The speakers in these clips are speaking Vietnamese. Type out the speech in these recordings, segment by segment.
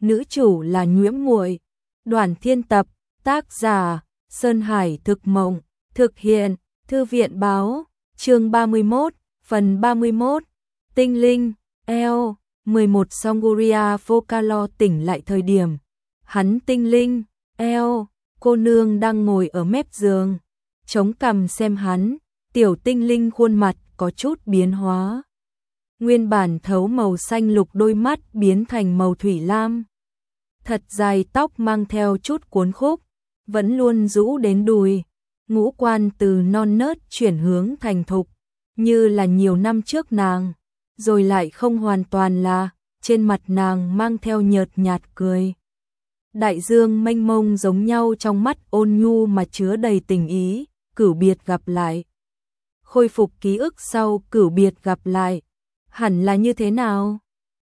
nữ chủ là Nhiễm Muội. Đoàn Thiên tập, tác giả Sơn Hải Thực Mộng, thực hiện Thư viện báo, chương 31, phần 31. Tinh linh, eo, 11 Songoria Vocalo tỉnh lại thời điểm. Hắn tinh linh, eo, cô nương đang ngồi ở mép giường, chống cằm xem hắn, tiểu tinh linh khuôn mặt có chút biến hóa. Nguyên bản thấu màu xanh lục đôi mắt biến thành màu thủy lam. Thật dài tóc mang theo chút cuốn khúc, vẫn luôn rũ đến đùi, ngũ quan từ non nớt chuyển hướng thành thục, như là nhiều năm trước nàng, rồi lại không hoàn toàn là, trên mặt nàng mang theo nhợt nhạt cười. Đại dương mênh mông giống nhau trong mắt ôn nhu mà chứa đầy tình ý, cửu biệt gặp lại. Khôi phục ký ức sau cửu biệt gặp lại, hẳn là như thế nào?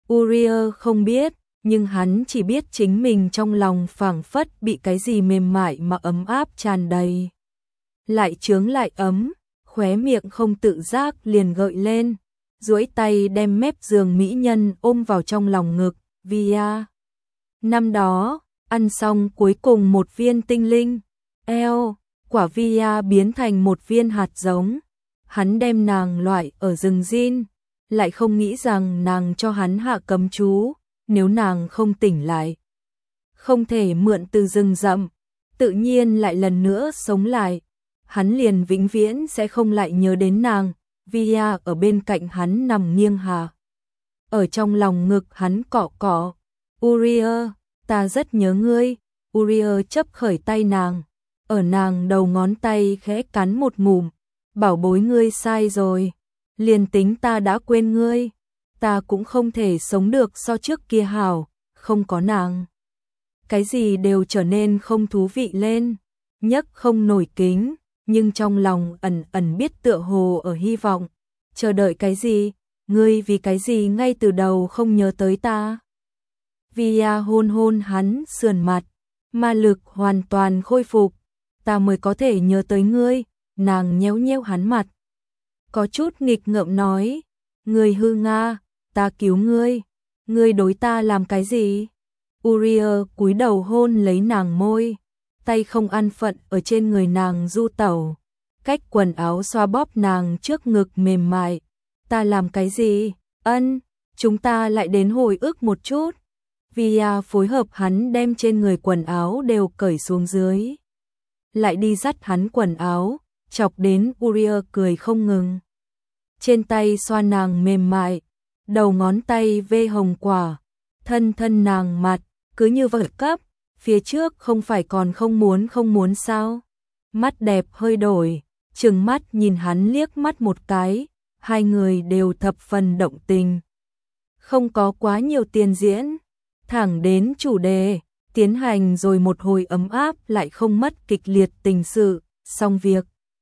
Uriel không biết, nhưng hắn chỉ biết chính mình trong lòng phảng phất bị cái gì mềm mại mà ấm áp tràn đầy. Lại chướng lại ấm, khóe miệng không tự giác liền gợi lên, duỗi tay đem mép giường mỹ nhân ôm vào trong lòng ngực, Via. Năm đó, ăn xong cuối cùng một viên tinh linh, eo, quả Via biến thành một viên hạt giống. Hắn đem nàng loại ở rừng Jin, lại không nghĩ rằng nàng cho hắn hạ cấm chú, nếu nàng không tỉnh lại, không thể mượn từ rừng rậm, tự nhiên lại lần nữa sống lại. Hắn liền vĩnh viễn sẽ không lại nhớ đến nàng. Via ở bên cạnh hắn nằm nghiêng hạ, ở trong lòng ngực hắn cọ cọ. Uriel, ta rất nhớ ngươi. Uriel chấp khởi tay nàng, ở nàng đầu ngón tay khẽ cắn một ngụm. Bảo bối, ngươi sai rồi, liền tính ta đã quên ngươi, ta cũng không thể sống được so trước kia hảo, không có nàng. Cái gì đều trở nên không thú vị lên, nhấc không nổi kính, nhưng trong lòng ẩn ẩn biết tựa hồ ở hy vọng. Chờ đợi cái gì? Ngươi vì cái gì ngay từ đầu không nhớ tới ta? Via hôn hôn hắn sườn mặt, ma lực hoàn toàn khôi phục, ta mới có thể nhớ tới ngươi. Nàng nhéo nhéo hắn mặt, có chút nghịch ngợm nói, ngươi hư nga, ta cứu ngươi, ngươi đối ta làm cái gì? Uriel cúi đầu hôn lấy nàng môi, tay không an phận ở trên người nàng du tẩu, cách quần áo xoa bóp nàng trước ngực mềm mại. Ta làm cái gì? Ân, chúng ta lại đến hồi ức một chút. Via phối hợp hắn đem trên người quần áo đều cởi xuống dưới, lại đi dắt hắn quần áo, chọc đến Uriel cười không ngừng. Trên tay xoa nàng mềm mại, đầu ngón tay vê hồng quả, thân thân nàng mặt, cứ như vậy cấp, phía trước không phải còn không muốn sao? Mắt đẹp hơi đổi, trừng mắt nhìn hắn liếc mắt một cái, hai người đều thập phần động tình. Không có quá nhiều tiền diễn, thẳng đến chủ đề, tiến hành rồi một hồi ấm áp lại không mất kịch liệt tình sự, xong việc.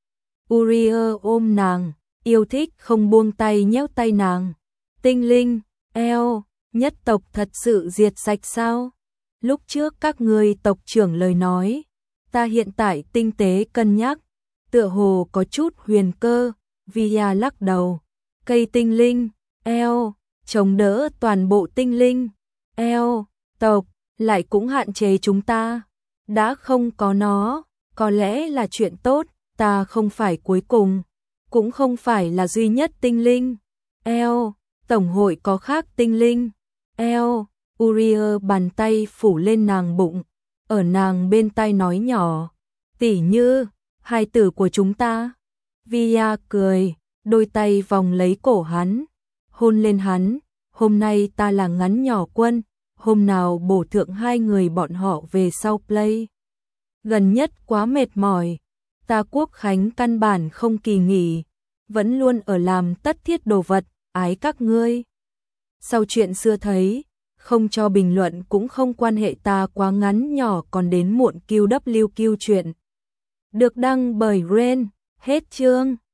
Uriel ôm nàng, yêu thích không buông tay nhéo tay nàng. Tinh linh, eo, nhất tộc thật sự diệt sạch sao? Lúc trước các ngươi tộc trưởng lời nói, ta hiện tại tinh tế cân nhắc, tựa hồ có chút huyền cơ. Via lắc đầu, cây tinh linh, eo, chống đỡ toàn bộ tinh linh, eo, tộc, lại cũng hạn chế chúng ta. Đã không có nó, có lẽ là chuyện tốt. Ta không phải cuối cùng, cũng không phải là duy nhất tinh linh. Eo, tổng hội có khác tinh linh. Eo, Uriel bàn tay phủ lên nàng bụng, ở nàng bên tai nói nhỏ, tỉ như, hai tử của chúng ta. Via cười, đôi tay vòng lấy cổ hắn, hôn lên hắn. Hôm nay ta là ngắn nhỏ quân, hôm nào bổ thượng hai người bọn họ về sau play. Gần nhất quá mệt mỏi. Ta quốc khánh căn bản không kỳ nghỉ, vẫn luôn ở làm tất thiết đồ vật, ái các ngươi. Sau chuyện xưa thấy, không cho bình luận cũng không quan hệ, ta quá ngắn nhỏ còn đến muộn QWQ chuyện. Được đăng bởi Ren, hết chương.